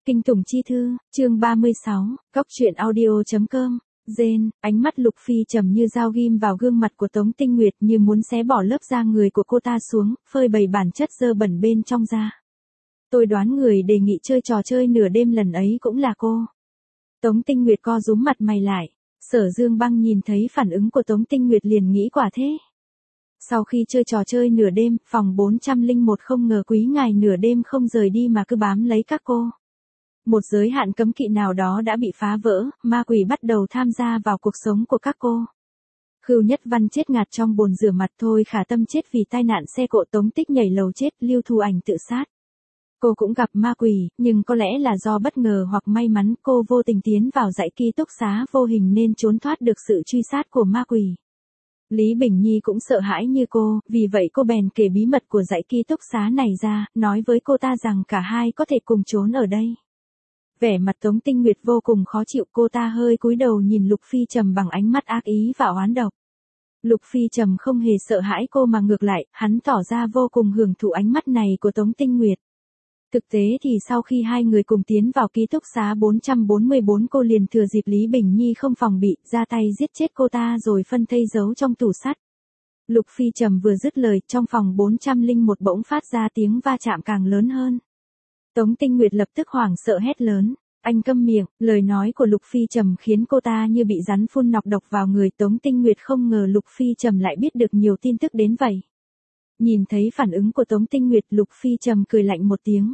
Kinh Tủng Chi Thư, chương 36, Cóc truyện audio.com. Rên, ánh mắt Lục Phi trầm như dao ghim vào gương mặt của Tống Tinh Nguyệt như muốn xé bỏ lớp da người của cô ta xuống, phơi bày bản chất dơ bẩn bên trong da. Tôi đoán người đề nghị chơi trò chơi nửa đêm lần ấy cũng là cô. Tống Tinh Nguyệt co rúm mặt mày lại. Sở Dương Băng nhìn thấy phản ứng của Tống Tinh Nguyệt liền nghĩ quả thế. Sau khi chơi trò chơi nửa đêm, phòng 401 không ngờ quý ngài nửa đêm không rời đi mà cứ bám lấy các cô. Một giới hạn cấm kỵ nào đó đã bị phá vỡ, ma quỷ bắt đầu tham gia vào cuộc sống của các cô. Khưu Nhất Văn chết ngạt trong bồn rửa mặt, Thôi Khả Tâm chết vì tai nạn xe cộ, Tống Tích nhảy lầu chết, Lưu Thu Ảnh tự sát. Cô cũng gặp ma quỷ, nhưng có lẽ là do bất ngờ hoặc may mắn cô vô tình tiến vào dãy ký túc xá vô hình nên trốn thoát được sự truy sát của ma quỷ. Lý Bình Nhi cũng sợ hãi như cô, vì vậy cô bèn kể bí mật của dãy ký túc xá này ra, nói với cô ta rằng cả hai có thể cùng trốn ở đây. Vẻ mặt Tống Tinh Nguyệt vô cùng khó chịu, cô ta hơi cúi đầu nhìn Lục Phi Trầm bằng ánh mắt ác ý và oán độc. Lục Phi Trầm không hề sợ hãi cô mà ngược lại, hắn tỏ ra vô cùng hưởng thụ ánh mắt này của Tống Tinh Nguyệt. Thực tế thì sau khi hai người cùng tiến vào ký túc xá 444, cô liền thừa dịp Lý Bình Nhi không phòng bị, ra tay giết chết cô ta rồi phân thây giấu trong tủ sắt. Lục Phi Trầm vừa dứt lời, trong phòng 401 bỗng phát ra tiếng va chạm càng lớn hơn. Tống Tinh Nguyệt lập tức hoảng sợ hét lớn, anh câm miệng. Lời nói của Lục Phi Trầm khiến cô ta như bị rắn phun nọc độc vào người. Tống Tinh Nguyệt không ngờ Lục Phi Trầm lại biết được nhiều tin tức đến vậy. Nhìn thấy phản ứng của Tống Tinh Nguyệt, Lục Phi Trầm cười lạnh một tiếng.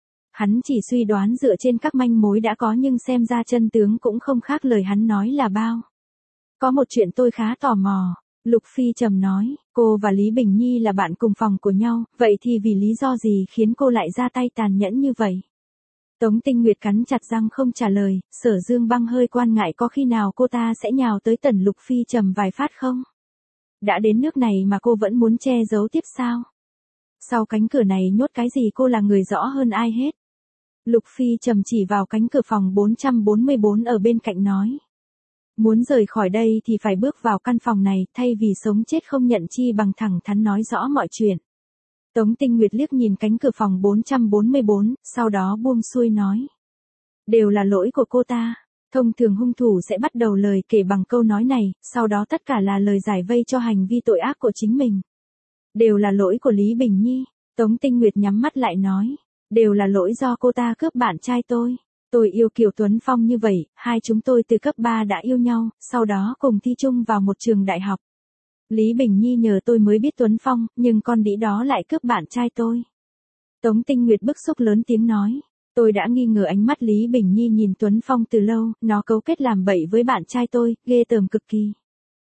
Hắn chỉ suy đoán dựa trên các manh mối đã có, nhưng xem ra chân tướng cũng không khác lời hắn nói là bao. Có một chuyện tôi khá tò mò. Lục Phi Trầm nói, cô và Lý Bình Nhi là bạn cùng phòng của nhau, vậy thì vì lý do gì khiến cô lại ra tay tàn nhẫn như vậy? Tống Tinh Nguyệt cắn chặt răng không trả lời. Sở Dương Băng hơi quan ngại có khi nào cô ta sẽ nhào tới tẩn Lục Phi Trầm vài phát không? Đã đến nước này mà cô vẫn muốn che giấu tiếp sao? Sau cánh cửa này nhốt cái gì cô là người rõ hơn ai hết. Lục Phi Trầm chỉ vào cánh cửa phòng 444 ở bên cạnh nói. Muốn rời khỏi đây thì phải bước vào căn phòng này, thay vì sống chết không nhận chi bằng thẳng thắn nói rõ mọi chuyện. Tống Tinh Nguyệt liếc nhìn cánh cửa phòng 444, sau đó buông xuôi nói. Đều là lỗi của cô ta. Thông thường hung thủ sẽ bắt đầu lời kể bằng câu nói này, sau đó tất cả là lời giải vây cho hành vi tội ác của chính mình. Đều là lỗi của Lý Bình Nhi. Tống Tinh Nguyệt nhắm mắt lại nói. Đều là lỗi do cô ta cướp bạn trai tôi. Tôi yêu Kiều Tuấn Phong như vậy, hai chúng tôi từ cấp 3 đã yêu nhau, sau đó cùng thi chung vào một trường đại học. Lý Bình Nhi nhờ tôi mới biết Tuấn Phong, nhưng con đĩ đó lại cướp bạn trai tôi. Tống Tinh Nguyệt bức xúc lớn tiếng nói. Tôi đã nghi ngờ ánh mắt Lý Bình Nhi nhìn Tuấn Phong từ lâu, nó cấu kết làm bậy với bạn trai tôi, ghê tởm cực kỳ.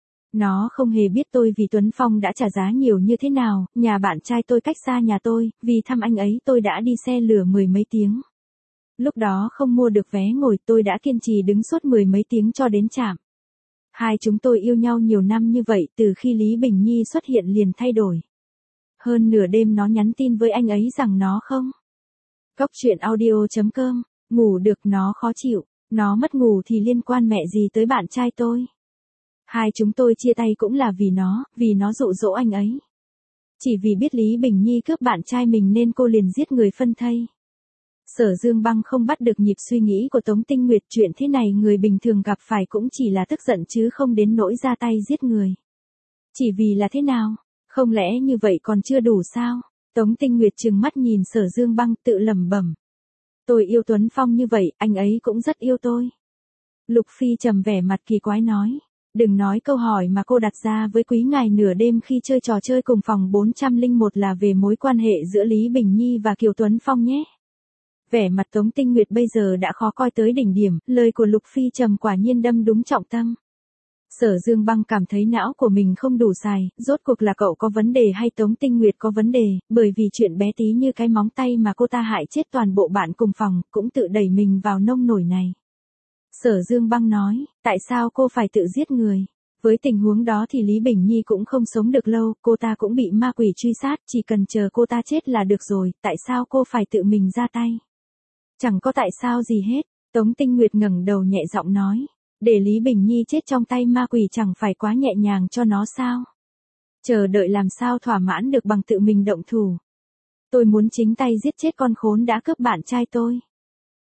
Nó không hề biết tôi vì Tuấn Phong đã trả giá nhiều như thế nào, nhà bạn trai tôi cách xa nhà tôi, vì thăm anh ấy tôi đã đi xe lửa 10 mấy tiếng. Lúc đó không mua được vé ngồi, tôi đã kiên trì đứng suốt 10 mấy tiếng cho đến trạm. Hai chúng tôi yêu nhau nhiều năm như vậy, từ khi Lý Bình Nhi xuất hiện liền thay đổi. Hơn nửa đêm nó nhắn tin với anh ấy rằng nó không. Cóc truyện audio.com, ngủ được nó khó chịu, nó mất ngủ thì liên quan mẹ gì tới bạn trai tôi. Hai chúng tôi chia tay cũng là vì nó dụ dỗ anh ấy. Chỉ vì biết Lý Bình Nhi cướp bạn trai mình nên cô liền giết người phân thây. Sở Dương Băng không bắt được nhịp suy nghĩ của Tống Tinh Nguyệt, chuyện thế này người bình thường gặp phải cũng chỉ là tức giận chứ không đến nỗi ra tay giết người. Chỉ vì là thế nào? Không lẽ như vậy còn chưa đủ sao? Tống Tinh Nguyệt trừng mắt nhìn Sở Dương Băng tự lẩm bẩm. Tôi yêu Tuấn Phong như vậy, anh ấy cũng rất yêu tôi. Lục Phi Trầm vẻ mặt kỳ quái nói. Đừng nói câu hỏi mà cô đặt ra với quý ngài nửa đêm khi chơi trò chơi cùng phòng 401 là về mối quan hệ giữa Lý Bình Nhi và Kiều Tuấn Phong nhé. Vẻ mặt Tống Tinh Nguyệt bây giờ đã khó coi tới đỉnh điểm, lời của Lục Phi Trầm quả nhiên đâm đúng trọng tâm. Sở Dương Băng cảm thấy não của mình không đủ xài, rốt cuộc là cậu có vấn đề hay Tống Tinh Nguyệt có vấn đề, bởi vì chuyện bé tí như cái móng tay mà cô ta hại chết toàn bộ bạn cùng phòng, cũng tự đẩy mình vào nông nổi này. Sở Dương Băng nói, tại sao cô phải tự giết người? Với tình huống đó thì Lý Bình Nhi cũng không sống được lâu, cô ta cũng bị ma quỷ truy sát, chỉ cần chờ cô ta chết là được rồi, tại sao cô phải tự mình ra tay? Chẳng có tại sao gì hết. Tống Tinh Nguyệt ngẩng đầu nhẹ giọng nói. Để Lý Bình Nhi chết trong tay ma quỷ chẳng phải quá nhẹ nhàng cho nó sao? Chờ đợi làm sao thỏa mãn được bằng tự mình động thủ. Tôi muốn chính tay giết chết con khốn đã cướp bạn trai tôi.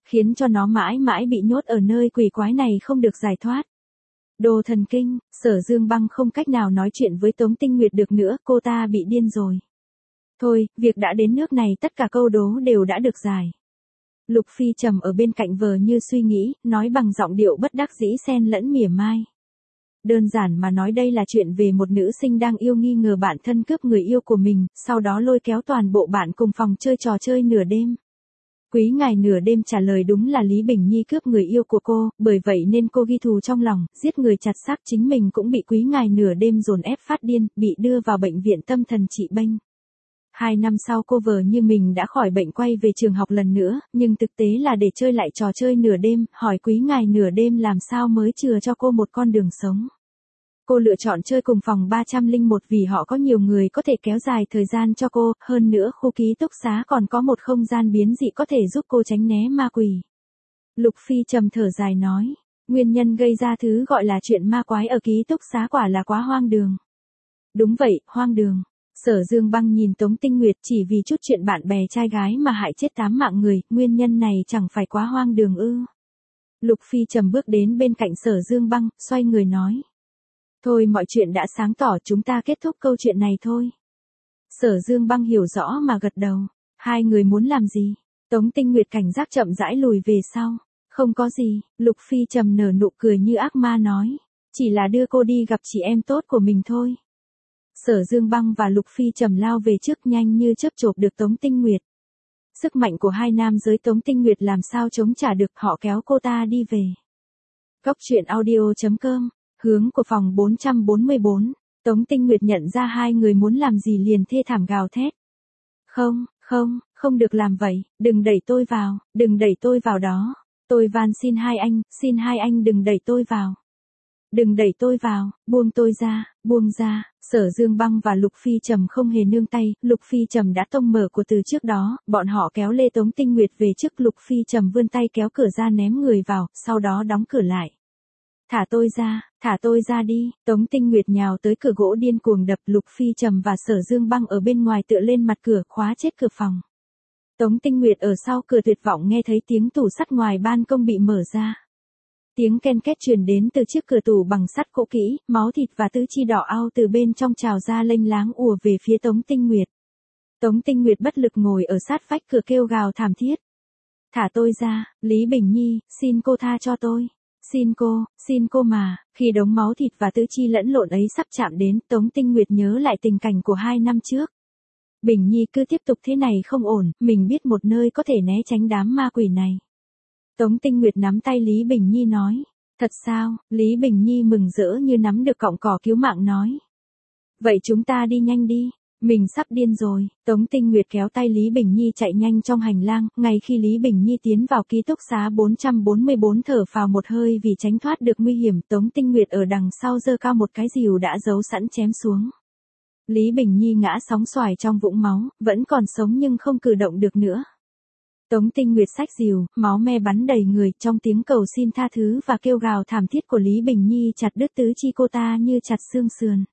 khiến cho nó mãi mãi bị nhốt ở nơi quỷ quái này không được giải thoát. Đồ thần kinh, Sở Dương Băng không cách nào nói chuyện với Tống Tinh Nguyệt được nữa, cô ta bị điên rồi. Thôi, việc đã đến nước này tất cả câu đố đều đã được giải. Lục Phi Trầm ở bên cạnh vờ như suy nghĩ, nói bằng giọng điệu bất đắc dĩ xen lẫn mỉa mai. Đơn giản mà nói đây là chuyện về một nữ sinh đang yêu nghi ngờ bạn thân cướp người yêu của mình, sau đó lôi kéo toàn bộ bạn cùng phòng chơi trò chơi nửa đêm. Quý ngài nửa đêm trả lời đúng là Lý Bình Nhi cướp người yêu của cô, bởi vậy nên cô ghi thù trong lòng, giết người chặt xác, chính mình cũng bị quý ngài nửa đêm dồn ép phát điên, bị đưa vào bệnh viện tâm thần trị bênh. 2 năm sau cô vờ như mình đã khỏi bệnh quay về trường học lần nữa, nhưng thực tế là để chơi lại trò chơi nửa đêm, hỏi quý ngài nửa đêm làm sao mới chừa cho cô một con đường sống. Cô lựa chọn chơi cùng phòng 301 vì họ có nhiều người có thể kéo dài thời gian cho cô, hơn nữa khu ký túc xá còn có một không gian biến dị có thể giúp cô tránh né ma quỷ. Lục Phi Trầm thở dài nói, nguyên nhân gây ra thứ gọi là chuyện ma quái ở ký túc xá quả là quá hoang đường. Đúng vậy, hoang đường. Sở Dương Băng nhìn Tống Tinh Nguyệt, chỉ vì chút chuyện bạn bè trai gái mà hại chết 8 mạng người, nguyên nhân này chẳng phải quá hoang đường ư. Lục Phi Trầm bước đến bên cạnh Sở Dương Băng, xoay người nói. Thôi mọi chuyện đã sáng tỏ, chúng ta kết thúc câu chuyện này thôi. Sở Dương Băng hiểu rõ mà gật đầu. Hai người muốn làm gì? Tống Tinh Nguyệt cảnh giác chậm rãi lùi về sau. Không có gì, Lục Phi Trầm nở nụ cười như ác ma nói. Chỉ là đưa cô đi gặp chị em tốt của mình thôi. Sở Dương Băng và Lục Phi Trầm lao về trước nhanh như chớp chộp được Tống Tinh Nguyệt. Sức mạnh của hai nam giới Tống Tinh Nguyệt làm sao chống trả được, họ kéo cô ta đi về. Cốc truyện audio.com, hướng của phòng 444, Tống Tinh Nguyệt nhận ra hai người muốn làm gì liền thê thảm gào thét. Không được làm vậy, đừng đẩy tôi vào, đừng đẩy tôi vào đó. Tôi van xin hai anh đừng đẩy tôi vào. Đừng đẩy tôi vào, buông tôi ra, buông ra. Sở Dương Băng và Lục Phi Trầm không hề nương tay, Lục Phi Trầm đã tông mở của từ trước đó, bọn họ kéo lê Tống Tinh Nguyệt về trước, Lục Phi Trầm vươn tay kéo cửa ra ném người vào, sau đó đóng cửa lại. Thả tôi ra đi, Tống Tinh Nguyệt nhào tới cửa gỗ điên cuồng đập, Lục Phi Trầm và Sở Dương Băng ở bên ngoài tựa lên mặt cửa, khóa chết cửa phòng. Tống Tinh Nguyệt ở sau cửa tuyệt vọng nghe thấy tiếng tủ sắt ngoài ban công bị mở ra. Tiếng ken két truyền đến từ chiếc cửa tủ bằng sắt cũ kỹ, máu thịt và tứ chi đỏ ao từ bên trong trào ra lênh láng ùa về phía Tống Tinh Nguyệt. Tống Tinh Nguyệt bất lực ngồi ở sát vách cửa kêu gào thảm thiết. Thả tôi ra, Lý Bình Nhi, xin cô tha cho tôi. Xin cô mà, khi đống máu thịt và tứ chi lẫn lộn ấy sắp chạm đến, Tống Tinh Nguyệt nhớ lại tình cảnh của 2 năm trước. Bình Nhi cứ tiếp tục thế này không ổn, mình biết một nơi có thể né tránh đám ma quỷ này. Tống Tinh Nguyệt nắm tay Lý Bình Nhi nói. Thật sao? Lý Bình Nhi mừng rỡ như nắm được cọng cỏ cứu mạng nói. Vậy chúng ta đi nhanh đi. Mình sắp điên rồi. Tống Tinh Nguyệt kéo tay Lý Bình Nhi chạy nhanh trong hành lang, ngay khi Lý Bình Nhi tiến vào ký túc xá 444 thở phào một hơi vì tránh thoát được nguy hiểm, Tống Tinh Nguyệt ở đằng sau giơ cao một cái rìu đã giấu sẵn chém xuống. Lý Bình Nhi ngã sóng xoài trong vũng máu, vẫn còn sống nhưng không cử động được nữa. Tống Tinh Nguyệt xách rìu, máu me bắn đầy người, trong tiếng cầu xin tha thứ và kêu gào thảm thiết của Lý Bình Nhi chặt đứt tứ chi cô ta như chặt xương sườn.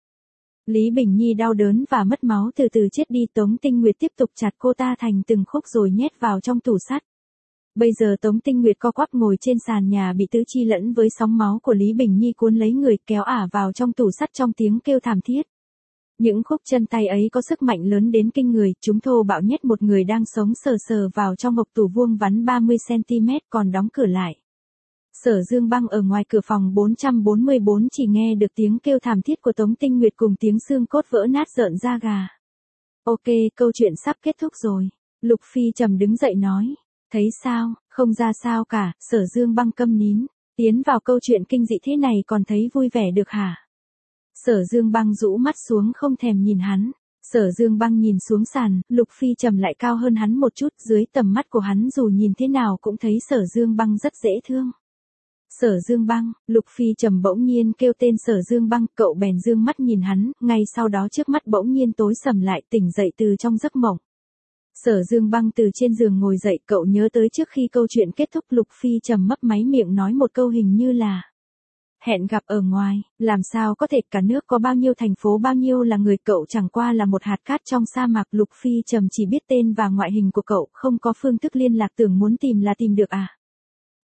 Lý Bình Nhi đau đớn và mất máu từ từ chết đi, Tống Tinh Nguyệt tiếp tục chặt cô ta thành từng khúc rồi nhét vào trong tủ sắt. Bây giờ Tống Tinh Nguyệt co quắp ngồi trên sàn nhà bị tứ chi lẫn với sóng máu của Lý Bình Nhi cuốn lấy người, kéo ả vào trong tủ sắt trong tiếng kêu thảm thiết. Những khúc chân tay ấy có sức mạnh lớn đến kinh người, chúng thô bạo nhét một người đang sống sờ sờ vào trong hộc tủ vuông vắn 30cm còn đóng cửa lại. Sở Dương Băng ở ngoài cửa phòng 444 chỉ nghe được tiếng kêu thảm thiết của Tống Tinh Nguyệt cùng tiếng xương cốt vỡ nát rợn da gà. Ok, câu chuyện sắp kết thúc rồi. Lục Phi Trầm đứng dậy nói. Thấy sao, không ra sao cả, Sở Dương Băng câm nín. Tiến vào câu chuyện kinh dị thế này còn thấy vui vẻ được hả? Sở Dương Băng rũ mắt xuống không thèm nhìn hắn. Sở Dương Băng nhìn xuống sàn, Lục Phi Trầm lại cao hơn hắn một chút, dưới tầm mắt của hắn dù nhìn thế nào cũng thấy Sở Dương Băng rất dễ thương. Sở Dương Băng, Lục Phi Trầm bỗng nhiên kêu tên Sở Dương Băng, cậu bèn dương mắt nhìn hắn, ngay sau đó trước mắt bỗng nhiên tối sầm lại, tỉnh dậy từ trong giấc mộng. Sở Dương Băng từ trên giường ngồi dậy, cậu nhớ tới trước khi câu chuyện kết thúc, Lục Phi Trầm mấp máy miệng nói một câu hình như là hẹn gặp ở ngoài, làm sao có thể, cả nước có bao nhiêu thành phố bao nhiêu là người, cậu chẳng qua là một hạt cát trong sa mạc. Lục Phi Trầm chỉ biết tên và ngoại hình của cậu, không có phương thức liên lạc, tưởng muốn tìm là tìm được à?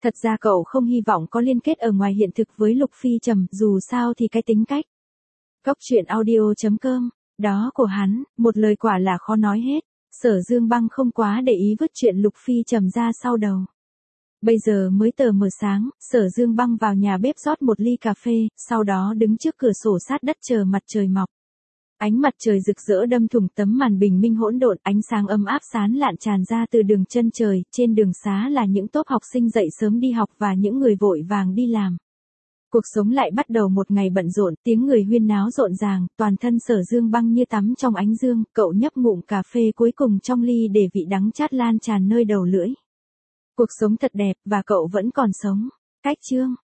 Thật ra cậu không hy vọng có liên kết ở ngoài hiện thực với Lục Phi Trầm, dù sao thì cái tính cách. Cốc truyện audio.com, đó của hắn, một lời quả là khó nói hết. Sở Dương Băng không quá để ý vứt chuyện Lục Phi Trầm ra sau đầu. Bây giờ mới tờ mờ sáng, Sở Dương Băng vào nhà bếp rót một ly cà phê, sau đó đứng trước cửa sổ sát đất chờ mặt trời mọc. Ánh mặt trời rực rỡ đâm thủng tấm màn bình minh hỗn độn, ánh sáng ấm áp sáng lạn tràn ra từ đường chân trời, trên đường xá là những tốp học sinh dậy sớm đi học và những người vội vàng đi làm. Cuộc sống lại bắt đầu một ngày bận rộn, tiếng người huyên náo rộn ràng, toàn thân Sở Dương Băng như tắm trong ánh dương, cậu nhấp ngụm cà phê cuối cùng trong ly để vị đắng chát lan tràn nơi đầu lưỡi. Cuộc sống thật đẹp, và cậu vẫn còn sống. Cách chương